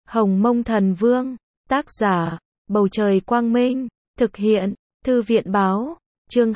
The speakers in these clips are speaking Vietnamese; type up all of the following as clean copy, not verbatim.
Hồng Mông Thần Vương, tác giả, Bầu Trời Quang Minh, thực hiện, Thư viện Báo, chương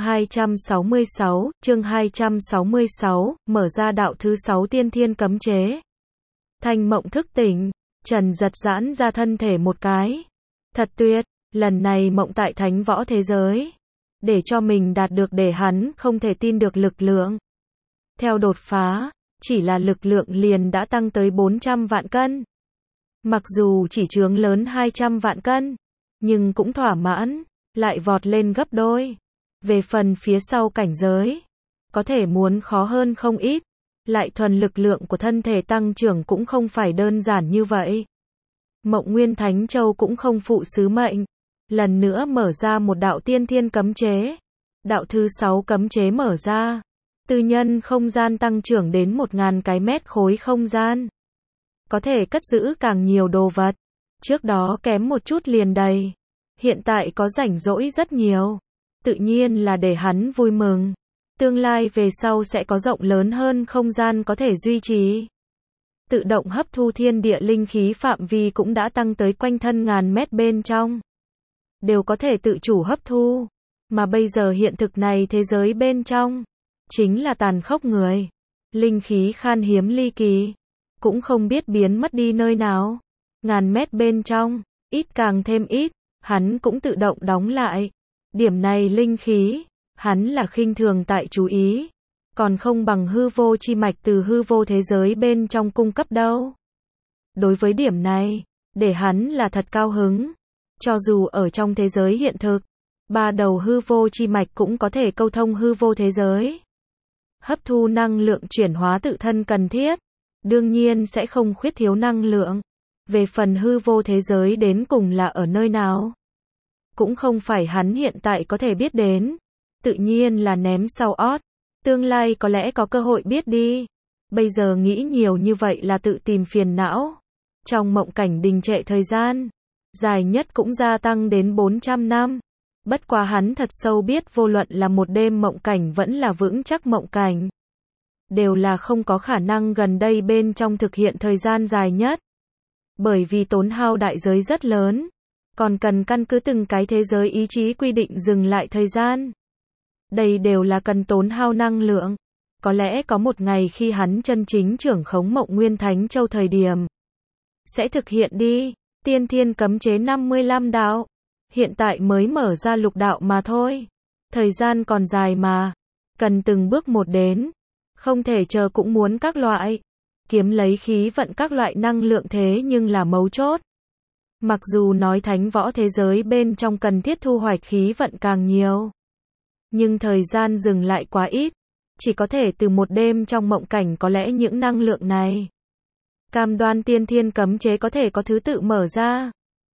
266, mở ra đạo thứ 6 tiên thiên cấm chế. Thanh mộng thức tỉnh, Trần giật giãn ra thân thể một cái. Thật tuyệt, lần này mộng tại thánh võ thế giới. Để cho mình đạt được để hắn không thể tin được lực lượng. Theo đột phá, chỉ là lực lượng liền đã tăng tới 400 vạn cân. Mặc dù chỉ chướng lớn 200 vạn cân, nhưng cũng thỏa mãn, lại vọt lên gấp đôi. Về phần phía sau cảnh giới, có thể muốn khó hơn không ít, lại thuần lực lượng của thân thể tăng trưởng cũng không phải đơn giản như vậy. Mộng Nguyên Thánh Châu cũng không phụ sứ mệnh, lần nữa mở ra một đạo tiên thiên cấm chế. Đạo thứ 6 cấm chế mở ra, tư nhân không gian tăng trưởng đến 1000 cái mét khối không gian. Có thể cất giữ càng nhiều đồ vật, trước đó kém một chút liền đầy. Hiện tại có rảnh rỗi rất nhiều, tự nhiên là để hắn vui mừng. Tương lai về sau sẽ có rộng lớn hơn không gian có thể duy trì. Tự động hấp thu thiên địa linh khí phạm vi cũng đã tăng tới quanh thân ngàn mét bên trong. Đều có thể tự chủ hấp thu. Mà bây giờ hiện thực này thế giới bên trong, chính là tàn khốc người. Linh khí khan hiếm ly kỳ, cũng không biết biến mất đi nơi nào. Ngàn mét bên trong, ít càng thêm ít, hắn cũng tự động đóng lại. Điểm này linh khí, hắn là khinh thường tại chú ý. Còn không bằng hư vô chi mạch từ hư vô thế giới bên trong cung cấp đâu. Đối với điểm này, để hắn là thật cao hứng. Cho dù ở trong thế giới hiện thực, 3 đầu hư vô chi mạch cũng có thể câu thông hư vô thế giới. Hấp thu năng lượng chuyển hóa tự thân cần thiết, đương nhiên sẽ không khuyết thiếu năng lượng. Về phần hư vô thế giới đến cùng là ở nơi nào, cũng không phải hắn hiện tại có thể biết đến. Tự nhiên là ném sau ót, tương lai có lẽ có cơ hội biết đi. Bây giờ nghĩ nhiều như vậy là tự tìm phiền não. Trong mộng cảnh đình trệ thời gian, dài nhất cũng gia tăng đến 400 năm. Bất quá hắn thật sâu biết vô luận là một đêm mộng cảnh vẫn là vững chắc mộng cảnh, đều là không có khả năng gần đây bên trong thực hiện thời gian dài nhất. Bởi vì tốn hao đại giới rất lớn, còn cần căn cứ từng cái thế giới ý chí quy định dừng lại thời gian. Đây đều là cần tốn hao năng lượng. Có lẽ có một ngày khi hắn chân chính trưởng khống Mộng Nguyên Thánh Châu thời điểm, sẽ thực hiện đi. Tiên thiên cấm chế 55 đạo. Hiện tại mới mở ra lục đạo mà thôi. Thời gian còn dài mà. Cần từng bước một đến. Không thể chờ cũng muốn các loại. Kiếm lấy khí vận các loại năng lượng thế nhưng là mấu chốt. Mặc dù nói thánh võ thế giới bên trong cần thiết thu hoạch khí vận càng nhiều, nhưng thời gian dừng lại quá ít. Chỉ có thể từ một đêm trong mộng cảnh có lẽ những năng lượng này. Cam đoan tiên thiên cấm chế có thể có thứ tự mở ra.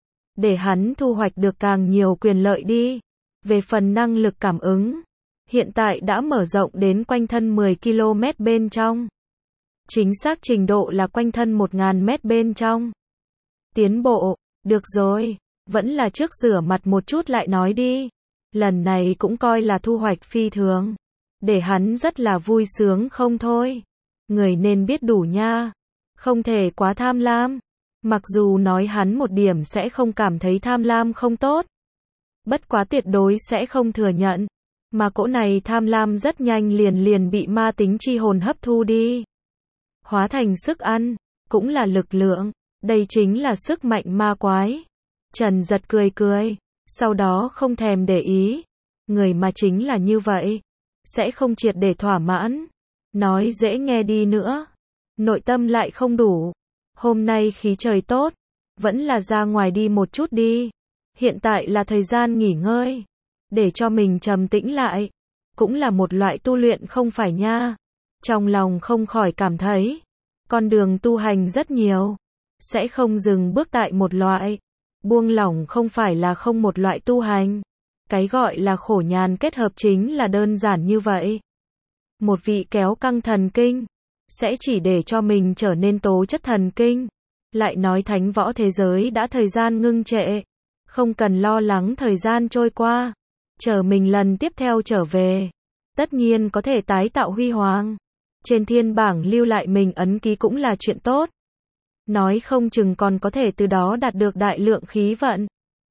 Để hắn thu hoạch được càng nhiều quyền lợi đi. Về phần năng lực cảm ứng, hiện tại đã mở rộng đến quanh thân 10 km bên trong. Chính xác trình độ là quanh thân 1000 mét bên trong. Tiến bộ, được rồi, vẫn là trước rửa mặt một chút lại nói đi. Lần này cũng coi là thu hoạch phi thường. Để hắn rất là vui sướng không thôi. Người nên biết đủ nha. Không thể quá tham lam. Mặc dù nói hắn một điểm sẽ không cảm thấy tham lam không tốt. Bất quá tuyệt đối sẽ không thừa nhận. Mà cỗ này tham lam rất nhanh liền bị ma tính chi hồn hấp thu đi. Hóa thành sức ăn, cũng là lực lượng. Đây chính là sức mạnh ma quái. Trần giật cười, sau đó không thèm để ý. Người mà chính là như vậy, sẽ không triệt để thỏa mãn. Nói dễ nghe đi nữa, nội tâm lại không đủ. Hôm nay khí trời tốt, vẫn là ra ngoài đi một chút đi. Hiện tại là thời gian nghỉ ngơi, để cho mình trầm tĩnh lại. Cũng là một loại tu luyện không phải nha. Trong lòng không khỏi cảm thấy, con đường tu hành rất nhiều, sẽ không dừng bước tại một loại. Buông lỏng không phải là không một loại tu hành. Cái gọi là khổ nhàn kết hợp chính là đơn giản như vậy. Một vị kéo căng thần kinh, sẽ chỉ để cho mình trở nên tố chất thần kinh. Lại nói thánh võ thế giới đã thời gian ngưng trệ. Không cần lo lắng thời gian trôi qua. Chờ mình lần tiếp theo trở về, tất nhiên có thể tái tạo huy hoàng. Trên thiên bảng lưu lại mình ấn ký cũng là chuyện tốt. nói không chừng còn có thể từ đó đạt được đại lượng khí vận.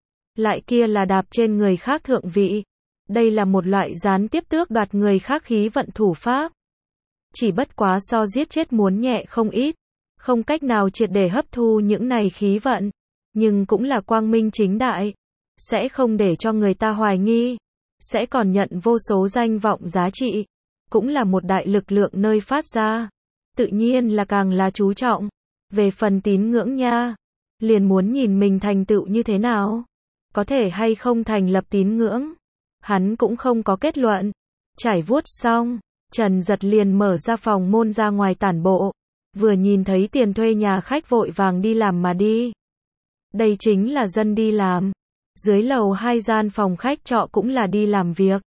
Lại kia là đạp trên người khác thượng vị. Đây là một loại gián tiếp tước đoạt người khác khí vận thủ pháp. Chỉ bất quá so giết chết muốn nhẹ không ít, không cách nào triệt để hấp thu những này khí vận, nhưng cũng là quang minh chính đại, sẽ không để cho người ta hoài nghi, sẽ còn nhận vô số danh vọng giá trị, cũng là một đại lực lượng nơi phát ra, tự nhiên là càng là chú trọng. Về phần tín ngưỡng nha, liền muốn nhìn mình thành tựu như thế nào, có thể hay không thành lập tín ngưỡng, hắn cũng không có kết luận. Trải vuốt xong, Trần Giật liền mở ra phòng môn ra ngoài tản bộ, vừa nhìn thấy tiền thuê nhà khách vội vàng đi làm mà đi. Đây chính là dân đi làm, dưới lầu 2 gian phòng khách trọ cũng là đi làm việc.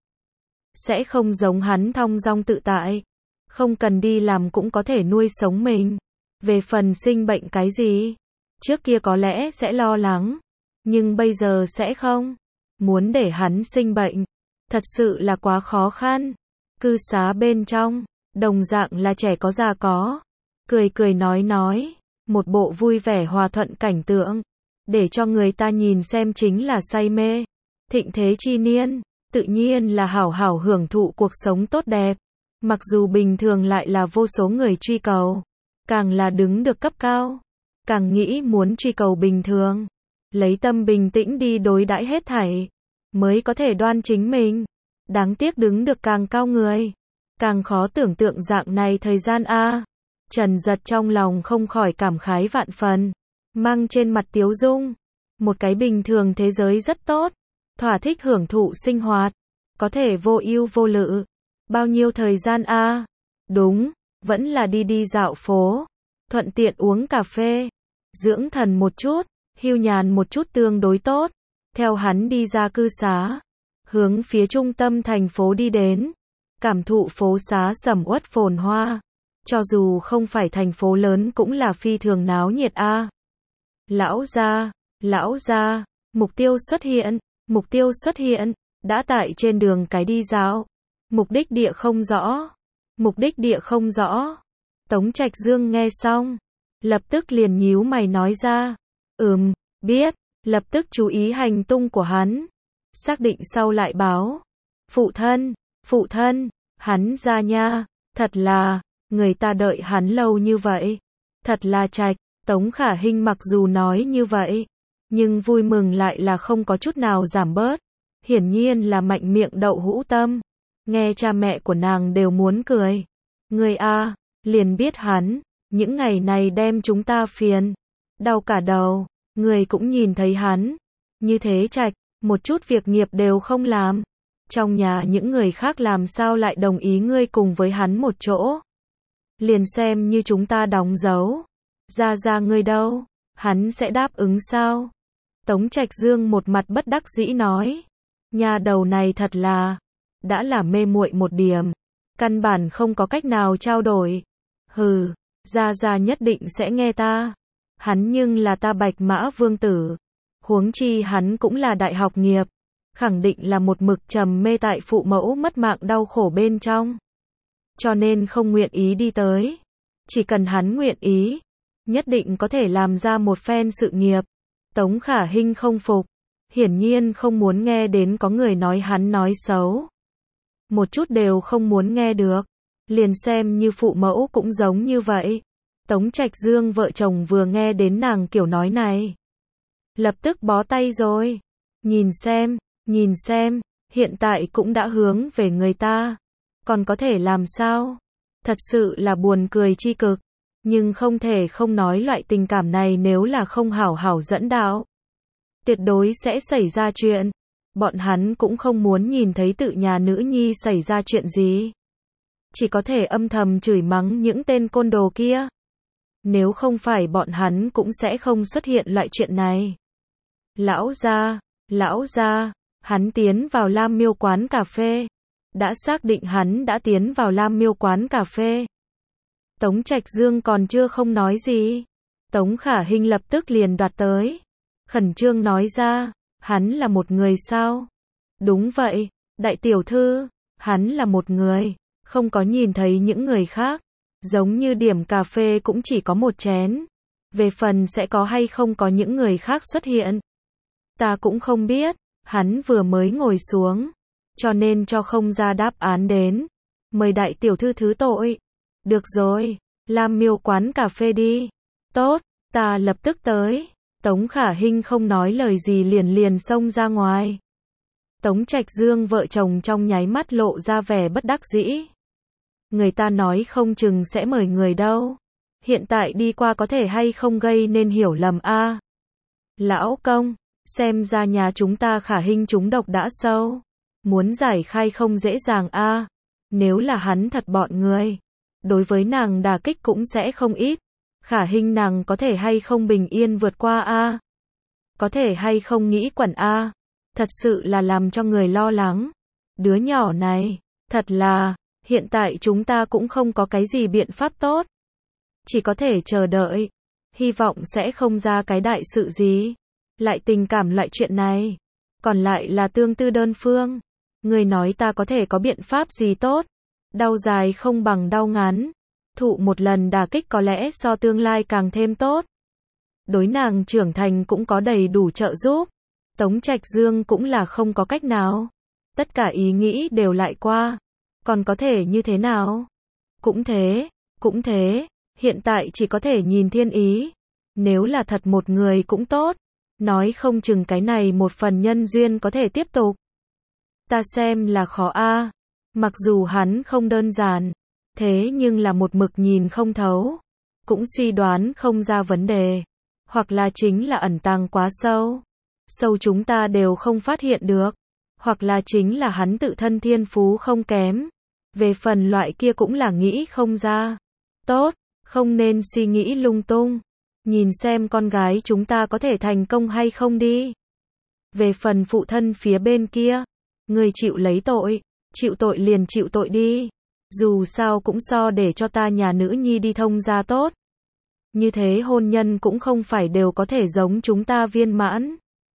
Sẽ không giống hắn thong dong tự tại, không cần đi làm cũng có thể nuôi sống mình. Về phần sinh bệnh cái gì, trước kia có lẽ sẽ lo lắng, nhưng bây giờ sẽ không. Muốn để hắn sinh bệnh, thật sự là quá khó khăn. Cư xá bên trong, đồng dạng là trẻ có già có, cười cười nói, một bộ vui vẻ hòa thuận cảnh tượng, để cho người ta nhìn xem chính là say mê. Thịnh thế chi niên, tự nhiên là hảo hảo hưởng thụ cuộc sống tốt đẹp, mặc dù bình thường lại là vô số người truy cầu, càng là đứng được cấp cao, càng nghĩ muốn truy cầu bình thường, lấy tâm bình tĩnh đi đối đãi hết thảy, mới có thể đoan chính mình. Đáng tiếc đứng được càng cao người, càng khó tưởng tượng dạng này thời gian a. Trần Giật trong lòng không khỏi cảm khái vạn phần, mang trên mặt tiếu dung. Một cái bình thường thế giới rất tốt, thỏa thích hưởng thụ sinh hoạt, có thể vô ưu vô lự. Bao nhiêu thời gian a? Đúng, vẫn là đi dạo phố, thuận tiện uống cà phê, dưỡng thần một chút, hưu nhàn một chút tương đối tốt. Theo hắn đi ra cư xá, hướng phía trung tâm thành phố đi đến, cảm thụ phố xá sầm uất phồn hoa, cho dù không phải thành phố lớn cũng là phi thường náo nhiệt a. Lão gia, mục tiêu xuất hiện, đã tại trên đường cái đi dạo, mục đích địa không rõ. Tống Trạch Dương nghe xong, lập tức liền nhíu mày nói ra, biết, lập tức chú ý hành tung của hắn. Xác định sau lại báo, phụ thân, hắn ra nha, thật là, người ta đợi hắn lâu như vậy, thật là Trạch. Tống Khả Hinh mặc dù nói như vậy, nhưng vui mừng lại là không có chút nào giảm bớt, hiển nhiên là mạnh miệng đậu hũ tâm, nghe cha mẹ của nàng đều muốn cười. Người a, liền biết hắn, những ngày này đem chúng ta phiền, đau cả đầu, người cũng nhìn thấy hắn, như thế Trạch, một chút việc nghiệp đều không làm. Trong nhà những người khác làm sao lại đồng ý ngươi cùng với hắn một chỗ? Liền xem như chúng ta đóng dấu. Ra ngươi đâu? Hắn sẽ đáp ứng sao? Tống Trạch Dương một mặt bất đắc dĩ nói. Nhà đầu này thật là, đã là mê muội một điểm. Căn bản không có cách nào trao đổi. Hừ, ra nhất định sẽ nghe ta. Hắn nhưng là ta Bạch Mã Vương tử. Huống chi hắn cũng là đại học nghiệp, khẳng định là một mực trầm mê tại phụ mẫu mất mạng đau khổ bên trong. Cho nên không nguyện ý đi tới. Chỉ cần hắn nguyện ý, nhất định có thể làm ra một phen sự nghiệp. Tống Khả Hinh không phục, hiển nhiên không muốn nghe đến có người nói hắn nói xấu. Một chút đều không muốn nghe được, liền xem như phụ mẫu cũng giống như vậy. Tống Trạch Dương vợ chồng vừa nghe đến nàng kiểu nói này, lập tức bó tay rồi. Nhìn xem, hiện tại cũng đã hướng về người ta, còn có thể làm sao? Thật sự là buồn cười chi cực, nhưng không thể không nói loại tình cảm này nếu là không hảo hảo dẫn đạo, tuyệt đối sẽ xảy ra chuyện. Bọn hắn cũng không muốn nhìn thấy tự nhà nữ nhi xảy ra chuyện gì, chỉ có thể âm thầm chửi mắng những tên côn đồ kia. Nếu không phải bọn hắn cũng sẽ không xuất hiện loại chuyện này. Lão gia, hắn tiến vào Lam Miêu quán cà phê. Đã xác định hắn đã tiến vào Lam Miêu quán cà phê. Tống Trạch Dương còn chưa không nói gì, Tống Khả Hinh lập tức liền đoạt tới, khẩn trương nói ra, hắn là một người sao? Đúng vậy, đại tiểu thư, hắn là một người, không có nhìn thấy những người khác, giống như điểm cà phê cũng chỉ có một chén. Về phần sẽ có hay không có những người khác xuất hiện, ta cũng không biết, hắn vừa mới ngồi xuống, cho nên cho không ra đáp án đến. Mời đại tiểu thư thứ tội. Được rồi, Lam Miêu quán cà phê đi. Tốt, ta lập tức tới. Tống Khả Hinh không nói lời gì liền xông ra ngoài. Tống Trạch Dương vợ chồng trong nháy mắt lộ ra vẻ bất đắc dĩ. Người ta nói không chừng sẽ mời người đâu. Hiện tại đi qua có thể hay không gây nên hiểu lầm a. Lão công, xem ra nhà chúng ta Khả Hinh trúng độc đã sâu. Muốn giải khai không dễ dàng a. Nếu là hắn thật bọn người, đối với nàng đả kích cũng sẽ không ít. Khả Hinh nàng có thể hay không bình yên vượt qua a? Có thể hay không nghĩ quẩn a? Thật sự là làm cho người lo lắng. Đứa nhỏ này, thật là, hiện tại chúng ta cũng không có cái gì biện pháp tốt. Chỉ có thể chờ đợi. Hy vọng sẽ không ra cái đại sự gì. Lại tình cảm loại chuyện này. Còn lại là tương tư đơn phương. Người nói ta có thể có biện pháp gì tốt. Đau dài không bằng đau ngắn. Thụ một lần đả kích có lẽ so tương lai càng thêm tốt. Đối nàng trưởng thành cũng có đầy đủ trợ giúp. Tống Trạch Dương cũng là không có cách nào. Tất cả ý nghĩ đều lại qua. Còn có thể như thế nào? Cũng thế. Hiện tại chỉ có thể nhìn thiên ý. Nếu là thật một người cũng tốt. Nói không chừng cái này một phần nhân duyên có thể tiếp tục. Ta xem là khó a. Mặc dù hắn không đơn giản. Thế nhưng là một mực nhìn không thấu. Cũng suy đoán không ra vấn đề. Hoặc là chính là ẩn tàng quá sâu. Sâu chúng ta đều không phát hiện được. Hoặc là chính là hắn tự thân thiên phú không kém. Về phần loại kia cũng là nghĩ không ra. Tốt, không nên suy nghĩ lung tung. Nhìn xem con gái chúng ta có thể thành công hay không đi. Về phần phụ thân phía bên kia. Người chịu lấy tội. Chịu tội liền chịu tội đi. Dù sao cũng so để cho ta nhà nữ nhi đi thông gia tốt. Như thế hôn nhân cũng không phải đều có thể giống chúng ta viên mãn.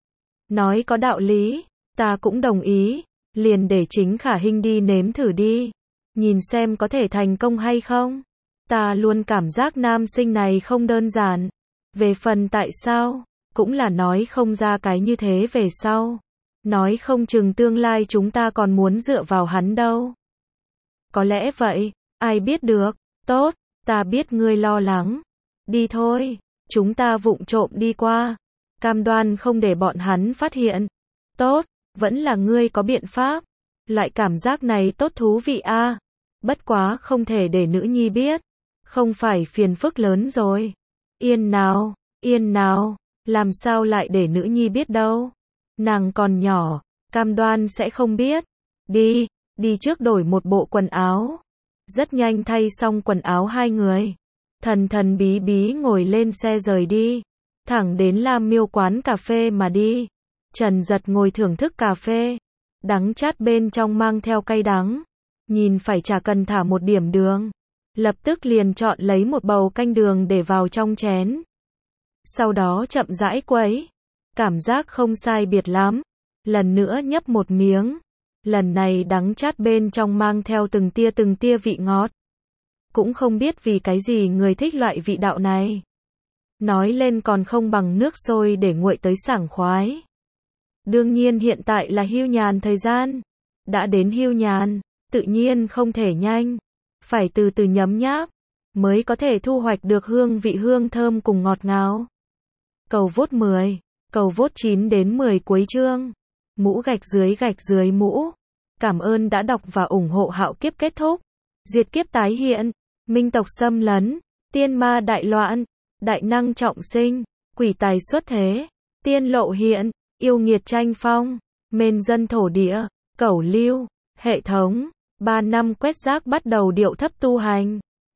Nói có đạo lý, ta cũng đồng ý. Liền để chính Khả Hinh đi nếm thử đi. Nhìn xem có thể thành công hay không. Ta luôn cảm giác nam sinh này không đơn giản. Về phần tại sao, cũng là nói không ra cái như thế về sau. Nói không chừng tương lai chúng ta còn muốn dựa vào hắn đâu. Có lẽ vậy, ai biết được. Tốt, ta biết ngươi lo lắng. Đi thôi, chúng ta vụng trộm đi qua. Cam đoan không để bọn hắn phát hiện. Tốt, vẫn là ngươi có biện pháp. Loại cảm giác này tốt thú vị a. Bất quá không thể để nữ nhi biết. Không phải phiền phức lớn rồi. Yên nào, làm sao lại để nữ nhi biết đâu. Nàng còn nhỏ, cam đoan sẽ không biết. Đi trước đổi một bộ quần áo. Rất nhanh thay xong quần áo hai người. Thần bí ngồi lên xe rời đi. Thẳng đến Lam Miêu quán cà phê mà đi. Trần Giật ngồi thưởng thức cà phê. Đắng chát bên trong mang theo cay đắng. Nhìn phải chả cần thả một điểm đường. Lập tức liền chọn lấy một bầu canh đường để vào trong chén. Sau đó chậm rãi quấy. Cảm giác không sai biệt lắm. Lần nữa nhấp một miếng. Lần này đắng chát bên trong mang theo từng tia vị ngọt. Cũng không biết vì cái gì người thích loại vị đạo này. Nói lên còn không bằng nước sôi để nguội tới sảng khoái. Đương nhiên hiện tại là hưu nhàn thời gian. Đã đến hưu nhàn, tự nhiên không thể nhanh. Phải từ từ nhấm nháp, mới có thể thu hoạch được hương vị hương thơm cùng ngọt ngào. Cầu vote 10, cầu vote 9 đến 10 cuối chương. Mũ gạch dưới mũ. Cảm ơn đã đọc và ủng hộ Hạo Kiếp kết thúc. Diệt kiếp tái hiện, minh tộc xâm lấn, tiên ma đại loạn, đại năng trọng sinh, quỷ tài xuất thế, tiên lộ hiện, yêu nghiệt tranh phong, mên dân thổ địa, cẩu lưu, hệ thống, 3 năm quét rác bắt đầu điệu thấp tu hành.